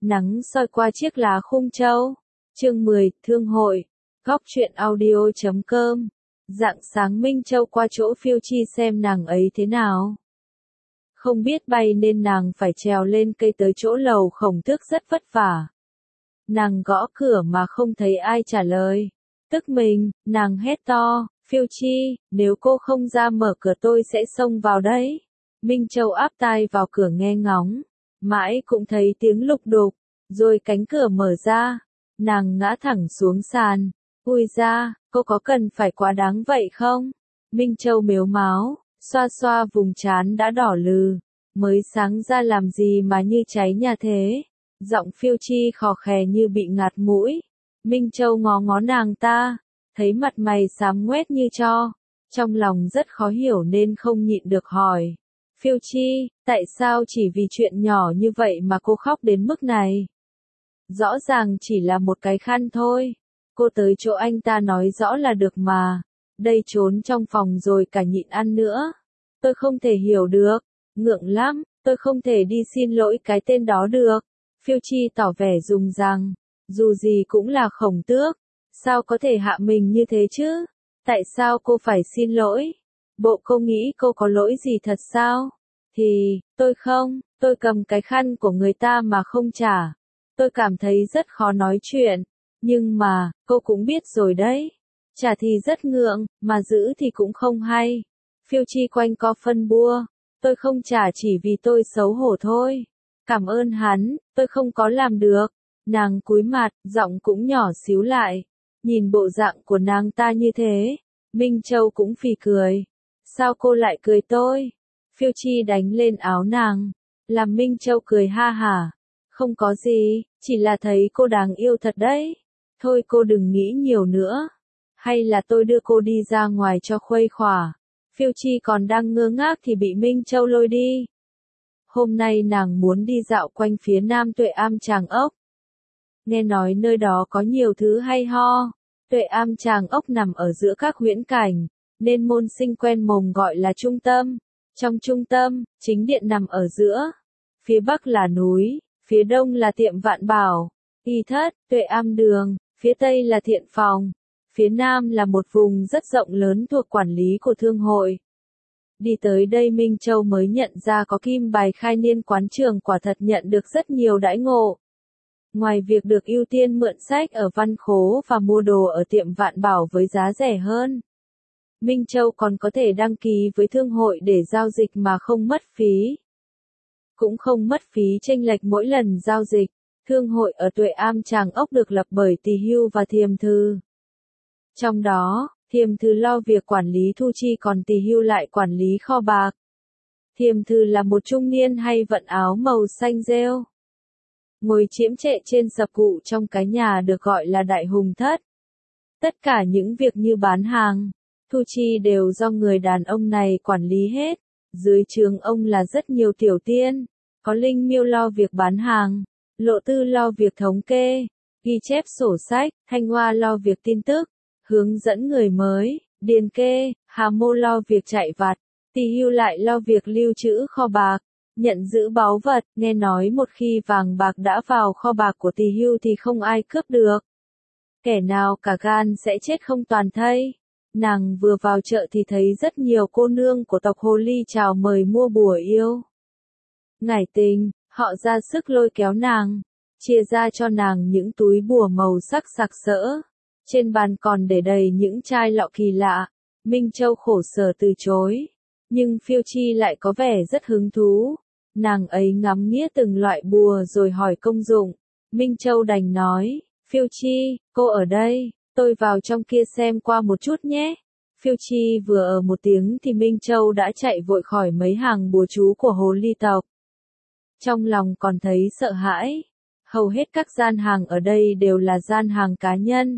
Nắng soi qua chiếc lá khung châu. Chương 10, Thương hội. Góc truyện audio.com. Rạng sáng Minh Châu qua chỗ Phiêu Chi xem nàng ấy thế nào. Không biết bay nên nàng phải trèo lên cây tới chỗ lầu Khổng Tước rất vất vả. Nàng gõ cửa mà không thấy ai trả lời. Tức mình, nàng hét to, Phiêu Chi, nếu cô không ra mở cửa tôi sẽ xông vào đấy. Minh Châu áp tai vào cửa nghe ngóng. Mãi cũng thấy tiếng lục đục, rồi cánh cửa mở ra. Nàng ngã thẳng xuống sàn. Ui da, cô có cần phải quá đáng vậy không? Minh Châu mếu máo, xoa xoa vùng trán đã đỏ lừ. Mới sáng ra làm gì mà như cháy nhà thế? Giọng Phiêu Chi khò khè như bị ngạt mũi. Minh Châu ngó ngó nàng ta, thấy mặt mày xám ngoét như tro. Trong lòng rất khó hiểu nên không nhịn được hỏi. Phiêu Chi, tại sao chỉ vì chuyện nhỏ như vậy mà cô khóc đến mức này? Rõ ràng chỉ là một cái khăn thôi. Cô tới chỗ anh ta nói rõ là được mà. Đây trốn trong phòng rồi cả nhịn ăn nữa. Tôi không thể hiểu được. Ngượng lắm, tôi không thể đi xin lỗi cái tên đó được. Phiêu Chi tỏ vẻ rùng rằng, dù gì cũng là Khổng Tước. Sao có thể hạ mình như thế chứ? Tại sao cô phải xin lỗi? Bộ cô nghĩ cô có lỗi gì thật sao? Thì, tôi không, tôi cầm cái khăn của người ta mà không trả. Tôi cảm thấy rất khó nói chuyện. Nhưng mà, cô cũng biết rồi đấy. Trả thì rất ngượng, mà giữ thì cũng không hay. Phiêu Chi quanh co phân bua. Tôi không trả chỉ vì tôi xấu hổ thôi. Cảm ơn hắn, tôi không có làm được. Nàng cúi mặt, giọng cũng nhỏ xíu lại. Nhìn bộ dạng của nàng ta như thế, Minh Châu cũng phì cười. Sao cô lại cười tôi? Phiêu Chi đánh lên áo nàng, làm Minh Châu cười ha hả. Không có gì, chỉ là thấy cô đáng yêu thật đấy. Thôi cô đừng nghĩ nhiều nữa. Hay là tôi đưa cô đi ra ngoài cho khuây khỏa. Phiêu Chi còn đang ngơ ngác thì bị Minh Châu lôi đi. Hôm nay nàng muốn đi dạo quanh phía nam Tuệ Am Tràng Ốc. Nghe nói nơi đó có nhiều thứ hay ho. Tuệ Am Tràng Ốc nằm ở giữa các huyễn cảnh, nên môn sinh quen mồm gọi là trung tâm. Trong trung tâm, chính điện nằm ở giữa. Phía bắc là núi, phía đông là tiệm Vạn Bảo, Y Thất, Tuệ Am Đường, phía tây là Thiện Phòng, phía nam là một vùng rất rộng lớn thuộc quản lý của thương hội. Đi tới đây Minh Châu mới nhận ra có kim bài khai niên quán trường quả thật nhận được rất nhiều đãi ngộ. Ngoài việc được ưu tiên mượn sách ở văn khố và mua đồ ở tiệm Vạn Bảo với giá rẻ hơn, Minh Châu còn có thể đăng ký với thương hội để giao dịch mà không mất phí. Cũng không mất phí chênh lệch mỗi lần giao dịch. Thương hội ở Tuệ Am Tràng Ốc được lập bởi Tỳ Hưu và Thiềm Thư. Trong đó, Thiềm Thư lo việc quản lý thu chi còn Tỳ Hưu lại quản lý kho bạc. Thiềm Thư là một trung niên hay vận áo màu xanh rêu, ngồi chiếm trệ trên sập cụ trong cái nhà được gọi là Đại Hùng Thất. Tất cả những việc như bán hàng, thu chi đều do người đàn ông này quản lý hết. Dưới trướng ông là rất nhiều tiểu tiên, có Linh Miêu lo việc bán hàng, Lộ Tư lo việc thống kê, ghi chép sổ sách, Thanh Hoa lo việc tin tức, hướng dẫn người mới, điền kê, Hà Mô lo việc chạy vặt, Tỳ Hưu lại lo việc lưu trữ kho bạc, nhận giữ báu vật. Nghe nói một khi vàng bạc đã vào kho bạc của Tỳ Hưu thì không ai cướp được. Kẻ nào cả gan sẽ chết không toàn thây. Nàng vừa vào chợ thì thấy rất nhiều cô nương của tộc Hồ Ly chào mời mua bùa yêu. Ngải tình, họ ra sức lôi kéo nàng, chia ra cho nàng những túi bùa màu sắc sặc sỡ. Trên bàn còn để đầy những chai lọ kỳ lạ. Minh Châu khổ sở từ chối, nhưng Phiêu Chi lại có vẻ rất hứng thú. Nàng ấy ngắm nghía từng loại bùa rồi hỏi công dụng. Minh Châu đành nói, Phiêu Chi, cô ở đây. Tôi vào trong kia xem qua một chút nhé. Phiêu Chi vừa ở một tiếng thì Minh Châu đã chạy vội khỏi mấy hàng bùa chú của Hồ Ly tộc. Trong lòng còn thấy sợ hãi. Hầu hết các gian hàng ở đây đều là gian hàng cá nhân.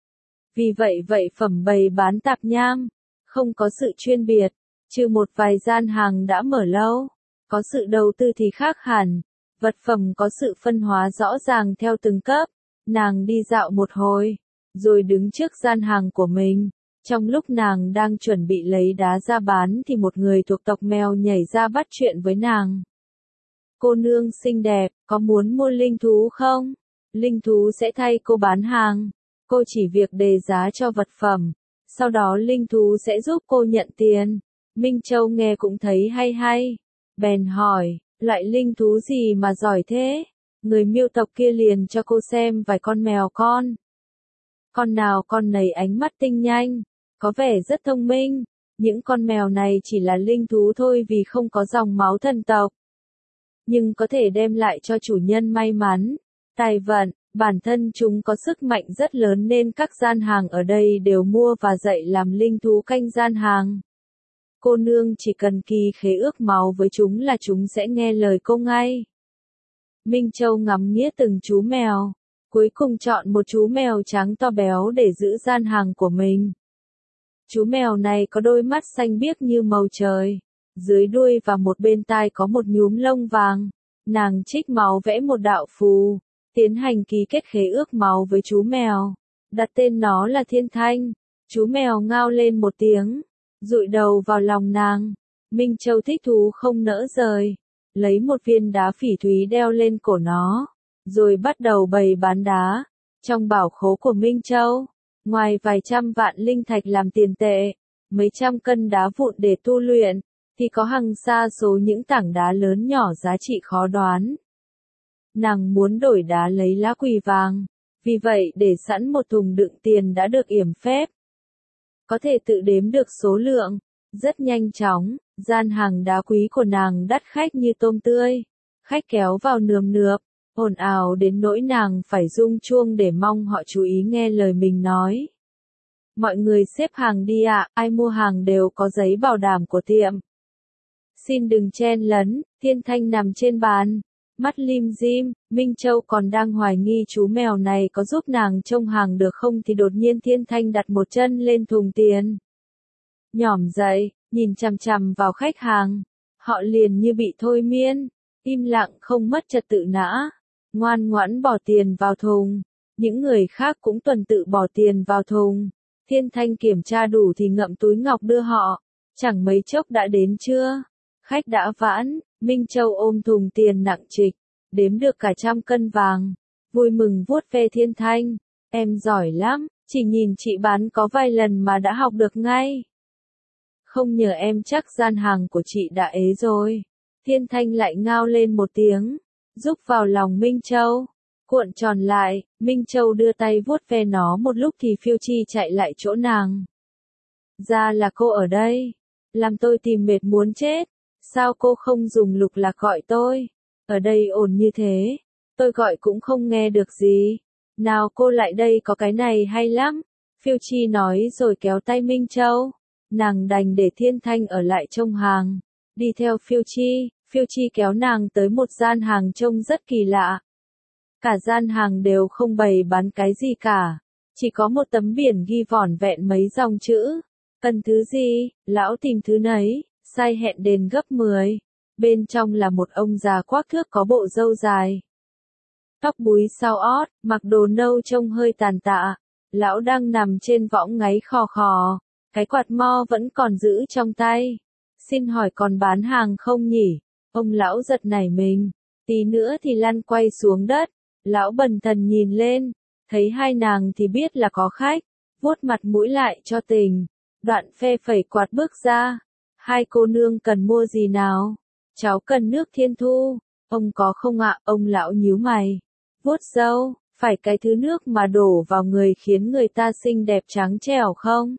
Vì vậy phẩm bày bán tạp nham, không có sự chuyên biệt, trừ một vài gian hàng đã mở lâu. Có sự đầu tư thì khác hẳn. Vật phẩm có sự phân hóa rõ ràng theo từng cấp. Nàng đi dạo một hồi, rồi đứng trước gian hàng của mình. Trong lúc nàng đang chuẩn bị lấy đá ra bán thì một người thuộc tộc mèo nhảy ra bắt chuyện với nàng. Cô nương xinh đẹp, có muốn mua linh thú không? Linh thú sẽ thay cô bán hàng. Cô chỉ việc đề giá cho vật phẩm. Sau đó linh thú sẽ giúp cô nhận tiền. Minh Châu nghe cũng thấy hay hay. Bèn hỏi, loại linh thú gì mà giỏi thế? Người Miêu tộc kia liền cho cô xem vài con mèo con. Con nào con nấy ánh mắt tinh nhanh, có vẻ rất thông minh. Những con mèo này chỉ là linh thú thôi vì không có dòng máu thần tộc. Nhưng có thể đem lại cho chủ nhân may mắn, tài vận, bản thân chúng có sức mạnh rất lớn nên các gian hàng ở đây đều mua và dạy làm linh thú canh gian hàng. Cô nương chỉ cần ký khế ước máu với chúng là chúng sẽ nghe lời cô ngay. Minh Châu ngắm nghía từng chú mèo, cuối cùng chọn một chú mèo trắng to béo để giữ gian hàng của mình. Chú mèo này có đôi mắt xanh biếc như màu trời, dưới đuôi và một bên tai có một nhúm lông vàng. Nàng trích máu vẽ một đạo phù, tiến hành ký kết khế ước máu với chú mèo, đặt tên nó là Thiên Thanh. Chú mèo ngao lên một tiếng, dụi đầu vào lòng nàng. Minh Châu thích thú không nỡ rời, lấy một viên đá phỉ thúy đeo lên cổ nó, rồi bắt đầu bày bán đá. Trong bảo khố của Minh Châu, ngoài vài trăm vạn linh thạch làm tiền tệ, mấy trăm cân đá vụn để tu luyện, thì có hàng sa số những tảng đá lớn nhỏ giá trị khó đoán. Nàng muốn đổi đá lấy lá quỳ vàng, vì vậy để sẵn một thùng đựng tiền đã được yểm phép. Có thể tự đếm được số lượng, rất nhanh chóng, gian hàng đá quý của nàng đắt khách như tôm tươi. Khách kéo vào nườm nượp, ồn ào đến nỗi nàng phải rung chuông để mong họ chú ý nghe lời mình nói. Mọi người xếp hàng đi ạ, ai mua hàng đều có giấy bảo đảm của tiệm. Xin đừng chen lấn, Thiên Thanh nằm trên bàn, mắt lim dim. Minh Châu còn đang hoài nghi chú mèo này có giúp nàng trông hàng được không thì đột nhiên Thiên Thanh đặt một chân lên thùng tiền. Nhỏm dậy, nhìn chằm chằm vào khách hàng, họ liền như bị thôi miên, im lặng không mất trật tự nã, ngoan ngoãn bỏ tiền vào thùng. Những người khác cũng tuần tự bỏ tiền vào thùng. Thiên Thanh kiểm tra đủ thì ngậm túi ngọc đưa họ, chẳng mấy chốc đã đến trưa. Khách đã vãn, Minh Châu ôm thùng tiền nặng trịch, đếm được cả 100 cân vàng, vui mừng vuốt ve Thiên Thanh. Em giỏi lắm, chỉ nhìn chị bán có vài lần mà đã học được ngay. Không nhờ em chắc gian hàng của chị đã ế rồi. Thiên Thanh lại ngao lên một tiếng, rúc vào lòng Minh Châu, cuộn tròn lại. Minh Châu đưa tay vuốt ve nó một lúc thì Phiêu Chi chạy lại chỗ nàng. Ra là cô ở đây, làm tôi tìm mệt muốn chết. Sao cô không dùng lục lạc gọi tôi? Ở đây ồn như thế, tôi gọi cũng không nghe được gì. Nào cô lại đây có cái này hay lắm. Phiêu Chi nói rồi kéo tay Minh Châu. Nàng đành để Thiên Thanh ở lại trông hàng, đi theo Phiêu Chi. Phiêu Chi kéo nàng tới một gian hàng trông rất kỳ lạ. Cả gian hàng đều không bày bán cái gì cả, chỉ có một tấm biển ghi vỏn vẹn mấy dòng chữ. Cần thứ gì, lão tìm thứ nấy. Sai hẹn đền gấp 10. Bên trong là một ông già quắc thước có bộ râu dài, tóc búi sau ót, mặc đồ nâu trông hơi tàn tạ. Lão đang nằm trên võng ngáy khò khò, cái quạt mo vẫn còn giữ trong tay. Xin hỏi còn bán hàng không nhỉ? Ông lão giật nảy mình, tí nữa thì lăn quay xuống đất. Lão bần thần nhìn lên, thấy hai nàng thì biết là có khách, vuốt mặt mũi lại cho tình, đoạn phe phẩy quạt bước ra. Hai cô nương cần mua gì nào? Cháu cần nước Thiên Thu. Ông có không ạ? Ông lão nhíu mày, vuốt râu, phải cái thứ nước mà đổ vào người khiến người ta xinh đẹp trắng trẻo không?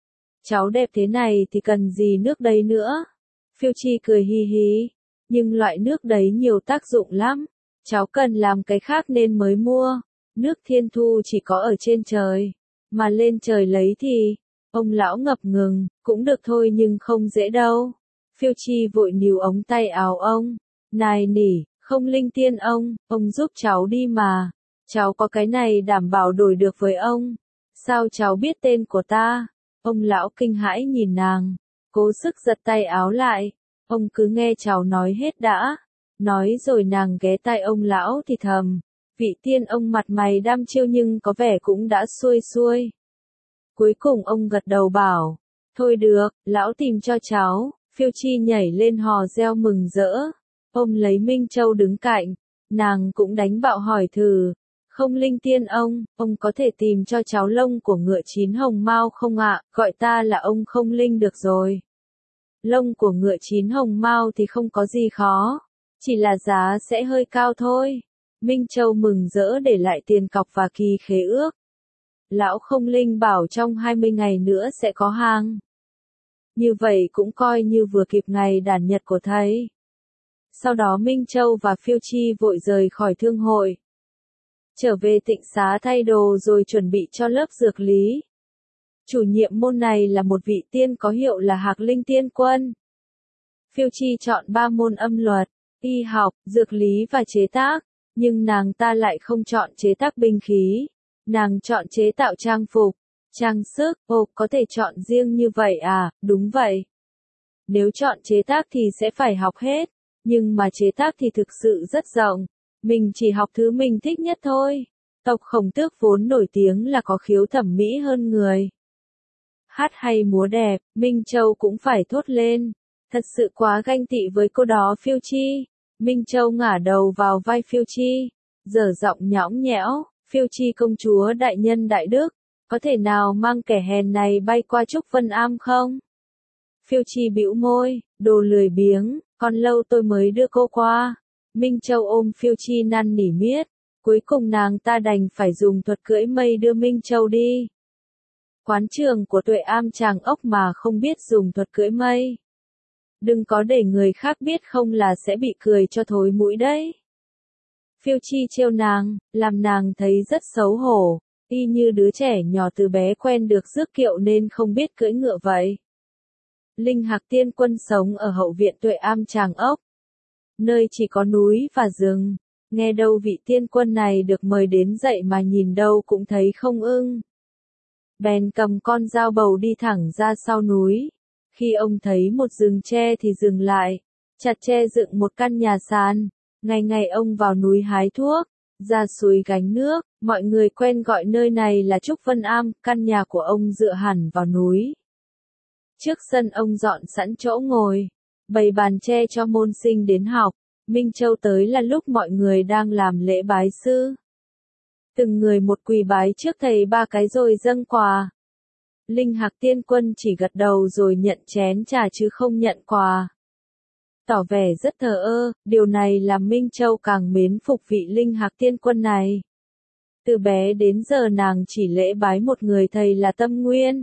Cháu đẹp thế này thì cần gì nước đấy nữa? Phiêu Chi cười hi hi, nhưng loại nước đấy nhiều tác dụng lắm. Cháu cần làm cái khác nên mới mua. Nước Thiên Thu chỉ có ở trên trời, mà lên trời lấy thì... Ông lão ngập ngừng, cũng được thôi nhưng không dễ đâu. Phiêu Chi vội níu ống tay áo ông. Nài nỉ, không linh tiên ông giúp cháu đi mà. Cháu có cái này đảm bảo đổi được với ông. Sao cháu biết tên của ta? Ông lão kinh hãi nhìn nàng, cố sức giật tay áo lại. Ông cứ nghe cháu nói hết đã. Nói rồi nàng ghé tai ông lão thì thầm. Vị tiên ông mặt mày đăm chiêu nhưng có vẻ cũng đã xuôi xuôi. Cuối cùng ông gật đầu bảo, thôi được, lão tìm cho cháu. Phiêu Chi nhảy lên hò reo mừng rỡ. ôm lấy Minh Châu đứng cạnh, nàng cũng đánh bạo hỏi thử. Không linh tiên ông có thể tìm cho cháu lông của ngựa chín hồng mao không ạ? Gọi ta là ông không linh được rồi. Lông của ngựa chín hồng mao thì không có gì khó, chỉ là giá sẽ hơi cao thôi. Minh Châu mừng rỡ để lại tiền cọc và kỳ khế ước. Lão không linh bảo trong 20 ngày nữa sẽ có hàng. Như vậy cũng coi như vừa kịp ngày đản nhật của thầy. Sau đó Minh Châu và Phiêu Chi vội rời khỏi thương hội. Trở về Tịnh Xá thay đồ rồi chuẩn bị cho lớp dược lý. Chủ nhiệm môn này là một vị tiên có hiệu là Hạc Linh Tiên Quân. Phiêu Chi chọn 3 môn âm luật, y học, dược lý và chế tác, nhưng nàng ta lại không chọn chế tác binh khí. Nàng chọn chế tạo trang phục, trang sức. Ồ, có thể chọn riêng như vậy à? Đúng vậy. Nếu chọn chế tác thì sẽ phải học hết, nhưng mà chế tác thì thực sự rất rộng. Mình chỉ học thứ mình thích nhất thôi. Tộc Khổng Tước vốn nổi tiếng là có khiếu thẩm mỹ hơn người. Hát hay múa đẹp, Minh Châu cũng phải thốt lên. Thật sự quá ganh tị với cô đó Phiêu Chi. Minh Châu ngả đầu vào vai Phiêu Chi, dở giọng nhõng nhẽo. Phiêu Chi công chúa đại nhân đại đức, có thể nào mang kẻ hèn này bay qua Trúc Vân Am không? Phiêu Chi bĩu môi, đồ lười biếng, còn lâu tôi mới đưa cô qua. Minh Châu ôm Phiêu Chi năn nỉ miết, cuối cùng nàng ta đành phải dùng thuật cưỡi mây đưa Minh Châu đi. Quán trường của Tuệ Am Tràng Ốc mà không biết dùng thuật cưỡi mây. Đừng có để người khác biết không là sẽ bị cười cho thối mũi đấy. Phiêu Chi trêu nàng, làm nàng thấy rất xấu hổ, y như đứa trẻ nhỏ từ bé quen được rước kiệu nên không biết cưỡi ngựa vậy. Linh Hạc Tiên Quân sống ở hậu viện Tuệ Am Tràng Ốc, nơi chỉ có núi và rừng. Nghe đâu vị tiên quân này được mời đến dạy mà nhìn đâu cũng thấy không ưng. Bèn cầm con dao bầu đi thẳng ra sau núi. Khi ông thấy một rừng tre thì dừng lại, chặt tre dựng một căn nhà sàn. Ngày ngày ông vào núi hái thuốc, ra suối gánh nước, mọi người quen gọi nơi này là Trúc Vân Am, căn nhà của ông dựa hẳn vào núi. Trước sân ông dọn sẵn chỗ ngồi, bày bàn tre cho môn sinh đến học. Minh Châu tới là lúc mọi người đang làm lễ bái sư. Từng người một quỳ bái trước thầy 3 cái rồi dâng quà. Linh Hạc Tiên Quân chỉ gật đầu rồi nhận chén trà chứ không nhận quà. Tỏ vẻ rất thờ ơ, điều này làm Minh Châu càng mến phục vị Linh Hạc Tiên Quân này. Từ bé đến giờ nàng chỉ lễ bái một người thầy là Tâm Nguyên.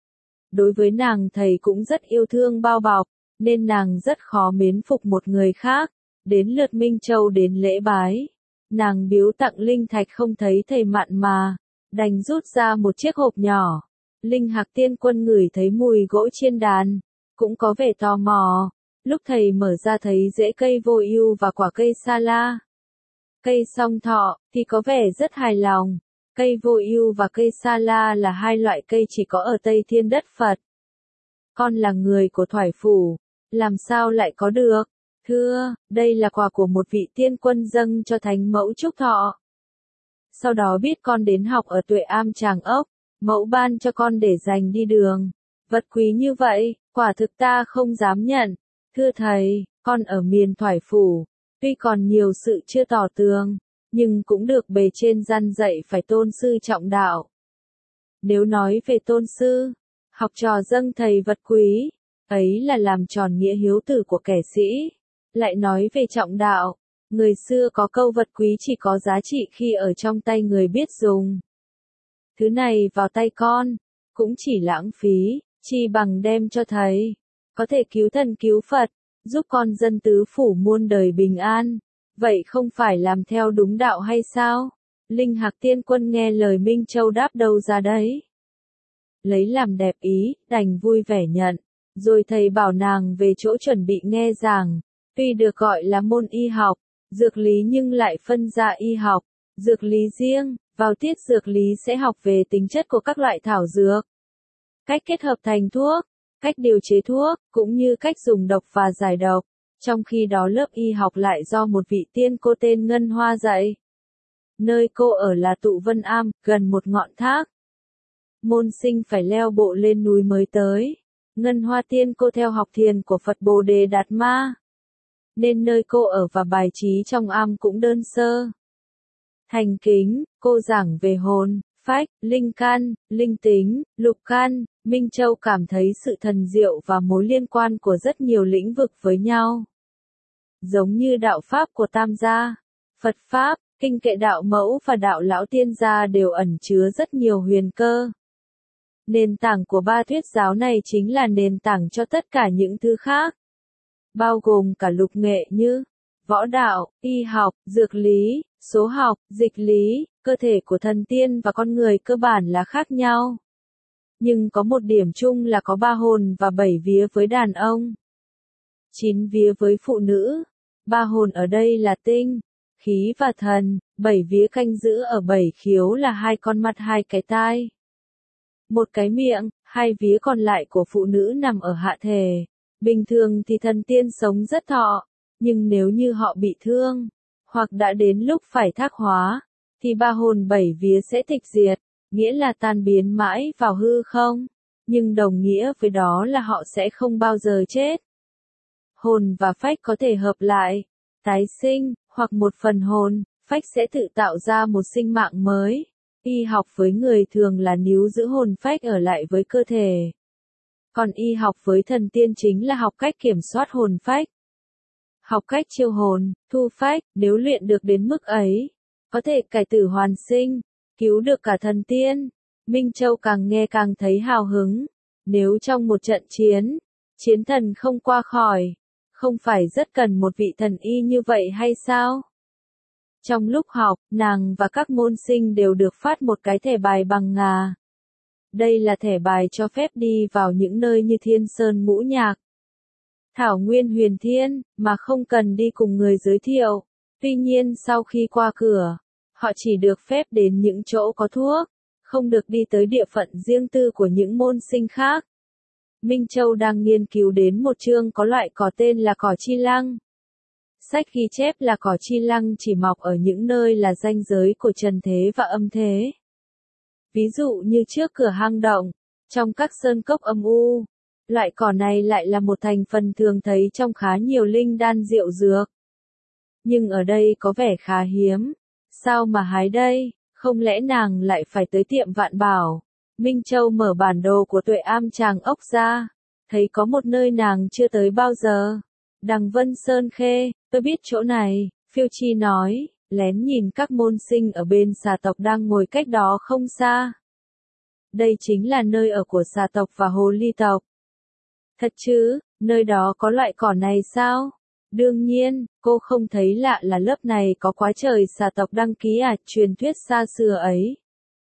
Đối với nàng thầy cũng rất yêu thương bao bọc, nên nàng rất khó mến phục một người khác. Đến lượt Minh Châu đến lễ bái, nàng biếu tặng linh thạch không thấy thầy mặn mà, đành rút ra một chiếc hộp nhỏ. Linh Hạc Tiên Quân ngửi thấy mùi gỗ chiên đàn, cũng có vẻ tò mò. Lúc thầy mở ra thấy rễ cây vô ưu và quả cây sa la. Cây song thọ thì có vẻ rất hài lòng. Cây vô ưu và cây sa la là 2 loại cây chỉ có ở Tây Thiên đất Phật. Con là người của Thoại Phủ, làm sao lại có được? Thưa, đây là quà của một vị tiên quân dâng cho thánh mẫu chúc thọ. Sau đó biết con đến học ở Tuệ Am Tràng Ốc, mẫu ban cho con để dành đi đường. Vật quý như vậy, quả thực ta không dám nhận. Thưa thầy, con ở miền Thoại Phủ, tuy còn nhiều sự chưa tỏ tường, nhưng cũng được bề trên răn dạy phải tôn sư trọng đạo. Nếu nói về tôn sư, học trò dâng thầy vật quý, ấy là làm tròn nghĩa hiếu tử của kẻ sĩ. Lại nói về trọng đạo, người xưa có câu vật quý chỉ có giá trị khi ở trong tay người biết dùng. Thứ này vào tay con, cũng chỉ lãng phí, chi bằng đem cho thầy. Có thể cứu thần cứu Phật, giúp con dân tứ phủ muôn đời bình an. Vậy không phải làm theo đúng đạo hay sao? Linh Hạc Tiên Quân nghe lời Minh Châu đáp đâu ra đấy. Lấy làm đẹp ý, đành vui vẻ nhận. Rồi thầy bảo nàng về chỗ chuẩn bị nghe giảng. Tuy được gọi là môn y học, dược lý nhưng lại phân ra y học, dược lý riêng. Vào tiết dược lý sẽ học về tính chất của các loại thảo dược, cách kết hợp thành thuốc, cách điều chế thuốc, cũng như cách dùng độc và giải độc. Trong khi đó lớp y học lại do một vị tiên cô tên Ngân Hoa dạy. Nơi cô ở là Tụ Vân Am, gần một ngọn thác. Môn sinh phải leo bộ lên núi mới tới. Ngân Hoa tiên cô theo học thiền của Phật Bồ Đề Đạt Ma. nên nơi cô ở và bài trí trong am cũng đơn sơ. Thành kính, cô giảng về hồn, phách, linh căn, linh tính, lục căn. Minh Châu cảm thấy sự thần diệu và mối liên quan của rất nhiều lĩnh vực với nhau. Giống như đạo Pháp của Tam gia, Phật Pháp, Kinh Kệ Đạo Mẫu và Đạo Lão Tiên gia đều ẩn chứa rất nhiều huyền cơ. Nền tảng của ba thuyết giáo này chính là nền tảng cho tất cả những thứ khác, bao gồm cả lục nghệ như võ đạo, y học, dược lý, số học, dịch lý. Cơ thể của thần tiên và con người cơ bản là khác nhau, nhưng có một điểm chung là có 3 hồn và 7 vía với đàn ông, 9 vía với phụ nữ. 3 hồn ở đây là tinh, khí và thần, 7 vía canh giữ ở 7 khiếu là 2 con mắt 2 cái tai, 1 cái miệng. 2 vía còn lại của phụ nữ nằm ở hạ thể. Bình thường thì thần tiên sống rất thọ, nhưng nếu như họ bị thương, hoặc đã đến lúc phải thác hóa, thì 3 hồn 7 vía sẽ tịch diệt, nghĩa là tan biến mãi vào hư không, nhưng đồng nghĩa với đó là họ sẽ không bao giờ chết. Hồn và phách có thể hợp lại, tái sinh, hoặc một phần hồn, phách sẽ tự tạo ra một sinh mạng mới. Y học với người thường là níu giữ hồn phách ở lại với cơ thể. Còn y học với thần tiên chính là học cách kiểm soát hồn phách. Học cách chiêu hồn, thu phách. Nếu luyện được đến mức ấy, có thể cải tử hoàn sinh, cứu được cả thần tiên. Minh Châu càng nghe càng thấy hào hứng. Nếu trong một trận chiến, chiến thần không qua khỏi, không phải rất cần một vị thần y như vậy hay sao? Trong lúc học, nàng và các môn sinh đều được phát một cái thẻ bài bằng ngà. Đây là thẻ bài cho phép đi vào những nơi như Thiên Sơn Ngũ Nhạc, Thảo Nguyên Huyền Thiên, mà không cần đi cùng người giới thiệu. Tuy nhiên sau khi qua cửa, họ chỉ được phép đến những chỗ có thuốc, không được đi tới địa phận riêng tư của những môn sinh khác. Minh Châu đang nghiên cứu đến một chương có loại cỏ tên là cỏ chi lăng. Sách ghi chép là cỏ chi lăng chỉ mọc ở những nơi là ranh giới của trần thế và âm thế. Ví dụ như trước cửa hang động, trong các sơn cốc âm u. Loại cỏ này lại là một thành phần thường thấy trong khá nhiều linh đan rượu dược. Nhưng ở đây có vẻ khá hiếm. Sao mà hái đây? Không lẽ nàng lại phải tới tiệm Vạn Bảo? Minh Châu mở bản đồ của Tuệ Am Tràng Ốc ra, thấy có một nơi nàng chưa tới bao giờ. Đằng Vân Sơn Khê, tôi biết chỗ này, Phiêu Chi nói, lén nhìn các môn sinh ở bên xà tộc đang ngồi cách đó không xa. Đây chính là nơi ở của xà tộc và hồ ly tộc. Thật chứ, nơi đó có loại cỏ này sao? Đương nhiên, cô không thấy lạ là lớp này có quá trời xà tộc đăng ký à, truyền thuyết xa xưa ấy.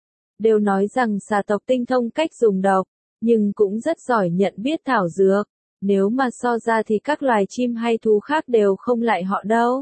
Đều nói rằng xà tộc tinh thông cách dùng độc, nhưng cũng rất giỏi nhận biết thảo dược. Nếu mà so ra thì các loài chim hay thú khác đều không lại họ đâu.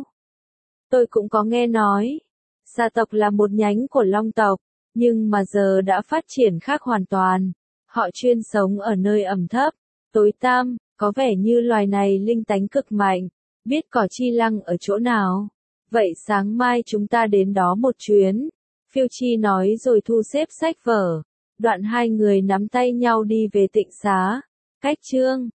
Tôi cũng có nghe nói, xà tộc là một nhánh của long tộc, nhưng mà giờ đã phát triển khác hoàn toàn. Họ chuyên sống ở nơi ẩm thấp, tối tăm, có vẻ như loài này linh tánh cực mạnh. Biết cỏ chi lăng ở chỗ nào? Vậy sáng mai chúng ta đến đó một chuyến. Phiêu Chi nói rồi thu xếp sách vở. Đoạn hai người nắm tay nhau đi về Tịnh Xá. Cách chương